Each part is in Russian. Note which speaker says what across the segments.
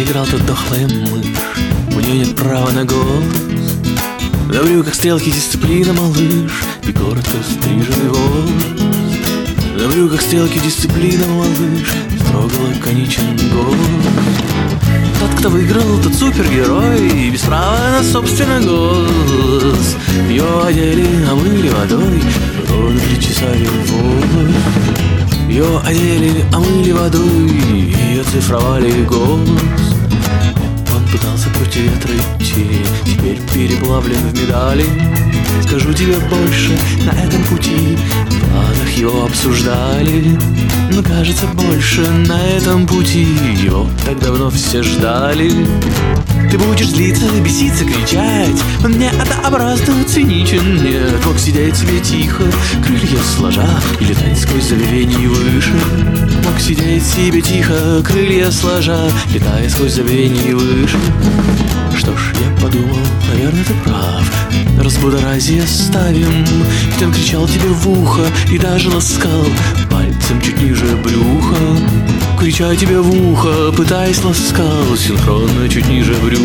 Speaker 1: проиграл, тот дохлая мышь. У нее нет права на голос. На брюках стрелки дисциплина, малыш, и коротко стриженный волос. На брюках стрелки дисциплина, малыш, строго лаконичен голос. Тот, кто выиграл, тот супергерой, и без права на собственный голос. Ее одели, омыли водой, ровно причесали волос. Ее одели, омыли водой, и оцифровали голос. Он пытался против ветра идти, теперь переплавлен в медали. Скажу тебе больше, на этом пути в планах его обсуждали. Но кажется, больше на этом пути его так давно все ждали. Ты будешь злиться, беситься, кричать, он не однообразно циничен. Нет, мог сидеть себе тихо, крылья сложа, и летать сквозь завевение выше. Мог сидеть себе тихо, крылья сложа, летая сквозь завевение выше. Что ж, я подумал, наверное, ты прав, разбудоразие ставим. Ведь он кричал тебе в ухо и даже ласкал пальцем чуть ниже брюха. Крича тебе в ухо, пытаясь ласкал синхронно чуть ниже брюха.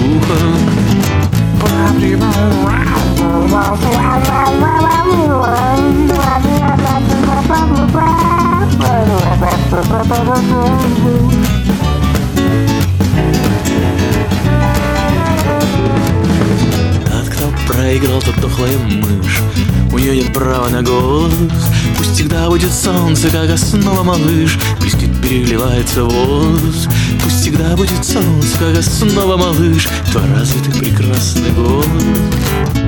Speaker 1: Проиграл, тот дохлая мышь. У нее нет права на голос. Пусть всегда будет солнце, как основа, малыш. Блестит, переливается волос. Пусть всегда будет солнце, как основа, малыш. Твой развитый прекрасный голос.